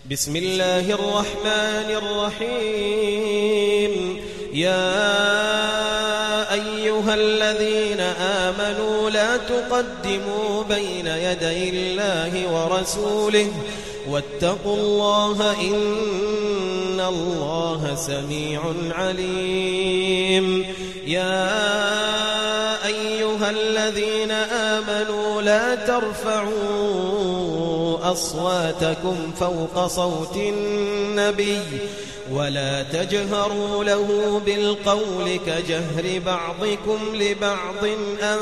بسم الله الرحمن الرحيم. يا أيها الذين آمنوا لا تقدموا بين يدي الله ورسوله واتقوا الله إن الله سميع عليم. يا أيها الذين آمنوا لا ترفعوا أصواتكم فوق صوت النبي ولا تجهروا له بالقول كجهر بعضكم لبعض أن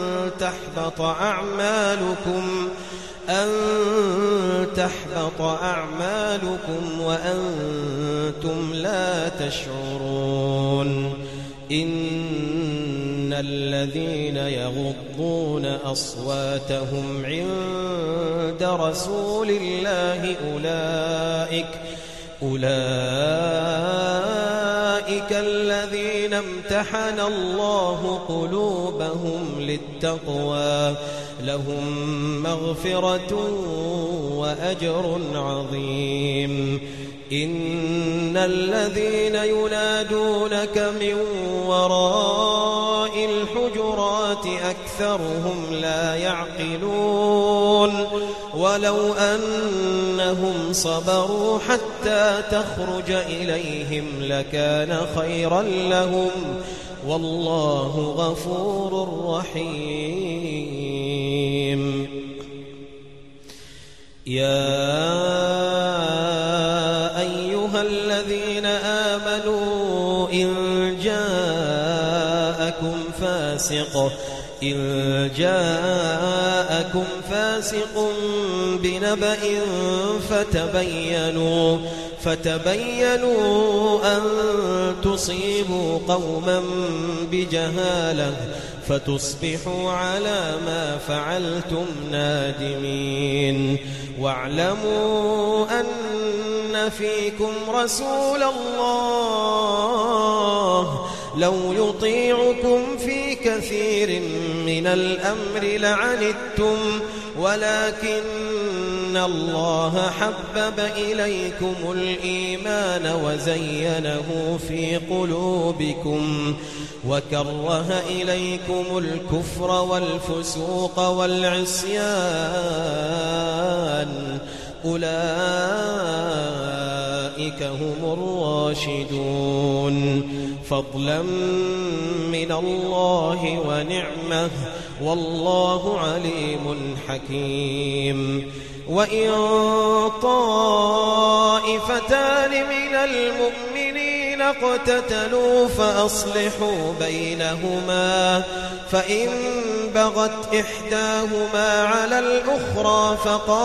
تحبط أعمالكم وأنتم لا تشعرون. إن الذين يغضون أصواتهم عند رسول الله أولئك الذين امتحن الله قلوبهم للتقوى لهم مغفرة وأجر عظيم. إن الذين ينادونك من وراء الحجرات أكثرهم لا يعقلون. ولو أنهم صبروا حتى تخرج إليهم لكان خيرا لهم والله غفور رحيم. يا أيها الذين آمنوا إن جاءكم فاسق بنبأ فتبينوا أن تصيبوا قوما بجهالة فتصبحوا على ما فعلتم نادمين. واعلموا أن فيكم رسول الله لو يطيعكم في كثير من الأمر لعنتم ولكن الله حبب إليكم الإيمان وزينه في قلوبكم وكره إليكم الكفر والفسوق والعصيان أولئك هم الراشدون فضلا من الله ونعمة والله عليم حكيم. وإن طائفتان من المؤمنين اقتتلوا فأصلحوا بينهما فإن بغت إحداهما على الأخرى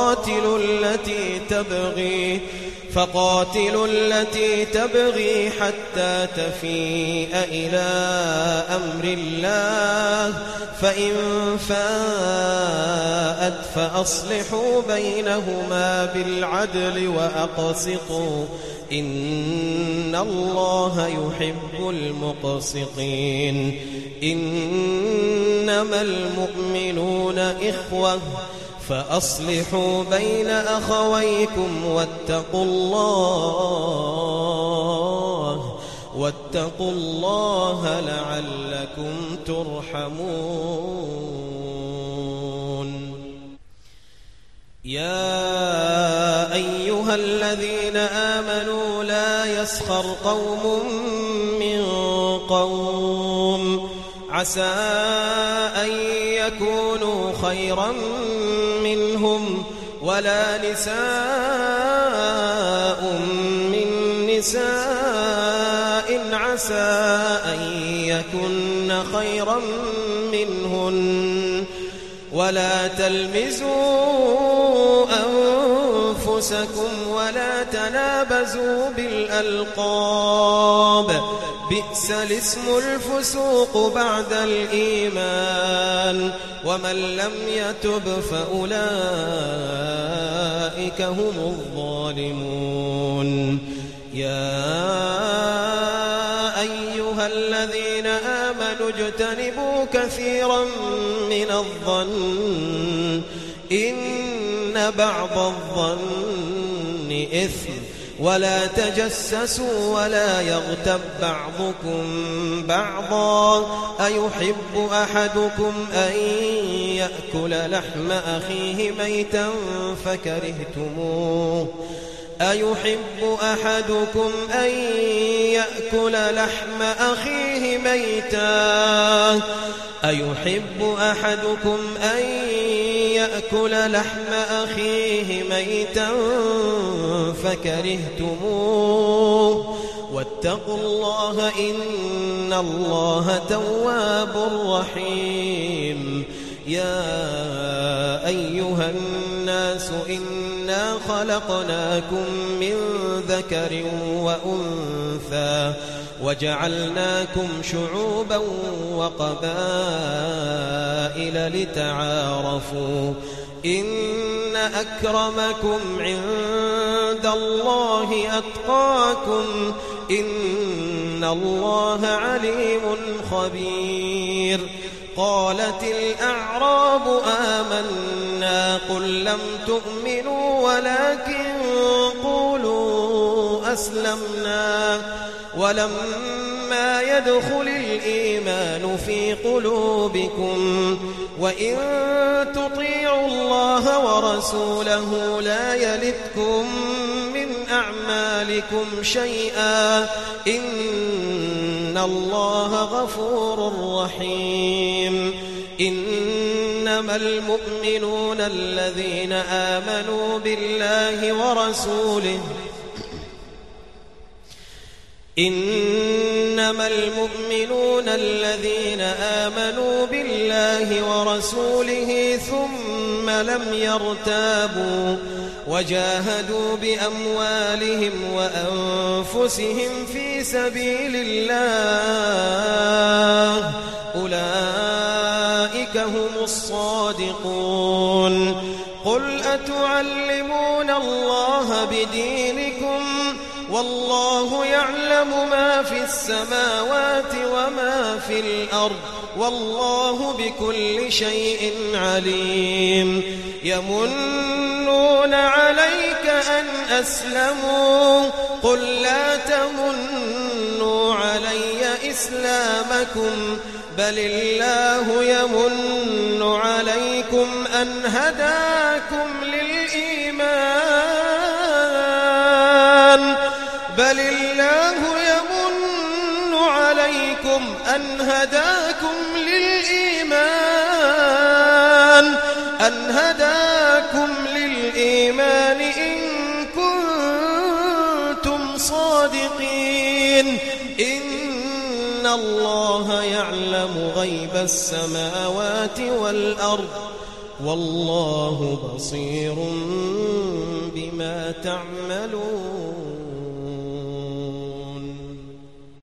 فقاتلوا التي تبغي حتى تفيء إلى أمر الله فإن فاءت فأصلحوا بينهما بالعدل وأقسطوا إن الله يحب المقسطين. إنما المؤمنون إخوة فأصلحوا بين أخويكم واتقوا الله لعلكم ترحمون. يا أيها الذين آمنوا لا يسخر قوم من قوم عسى أن يكونوا خيرا منهم ولا نساء من نساء عسى أن يكن خيرا منهن ولا تلمزوا أنفسكم ولا تنابزوا بالألقاب بئس الاسم الفسوق بعد الإيمان ومن لم يتب فأولئك هم الظالمون. يا أيها الذين آمنوا اجتنبوا كثيرا من الظن إن بعض الظن إثم ولا تجسسوا ولا يغتب بعضكم بعضا أيحب أحدكم أن يأكل لحم أخيه ميتا فكرهتموه أيحب أحدكم أن يأكل لحم أخيه ميتا أيحب أحدكم أن يأكل لحم أخيه ميتا فكرهتموه واتقوا الله إن الله تواب رحيم يا أيها الناس إنا خلقناكم من ذكر وأنثى وجعلناكم شعوبا وقبائل لتعارفوا إن أكرمكم عند الله أتقاكم إن الله عليم خبير قالت الأعراب آمنا قل لم تؤمنوا ولكن قولوا أسلمنا ولما يدخل الإيمان في قلوبكم وإن تطيعوا الله ورسوله لا يلتكم من أعمالكم شيئا إن الله غفور رحيم إنما المؤمنون الذين آمنوا بالله ورسوله إنما المؤمنون الذين آمنوا بالله ورسوله ثم لم يرتابوا وجاهدوا بأموالهم وأنفسهم في سبيل الله أولئك هم الصادقون قل أتعلمون الله بدينكم والله يعلم ما في السماوات وما في الأرض والله بكل شيء عليم يمنون عليك أن أسلموا قل لا تمنوا علي إسلامكم بل الله يمن عليكم أن هداكم للإيمان بل الله يمن عليكم أن هداكم للإيمان إن كنتم صادقين إن الله يعلم غيب السماوات والأرض والله بصير بما تعملون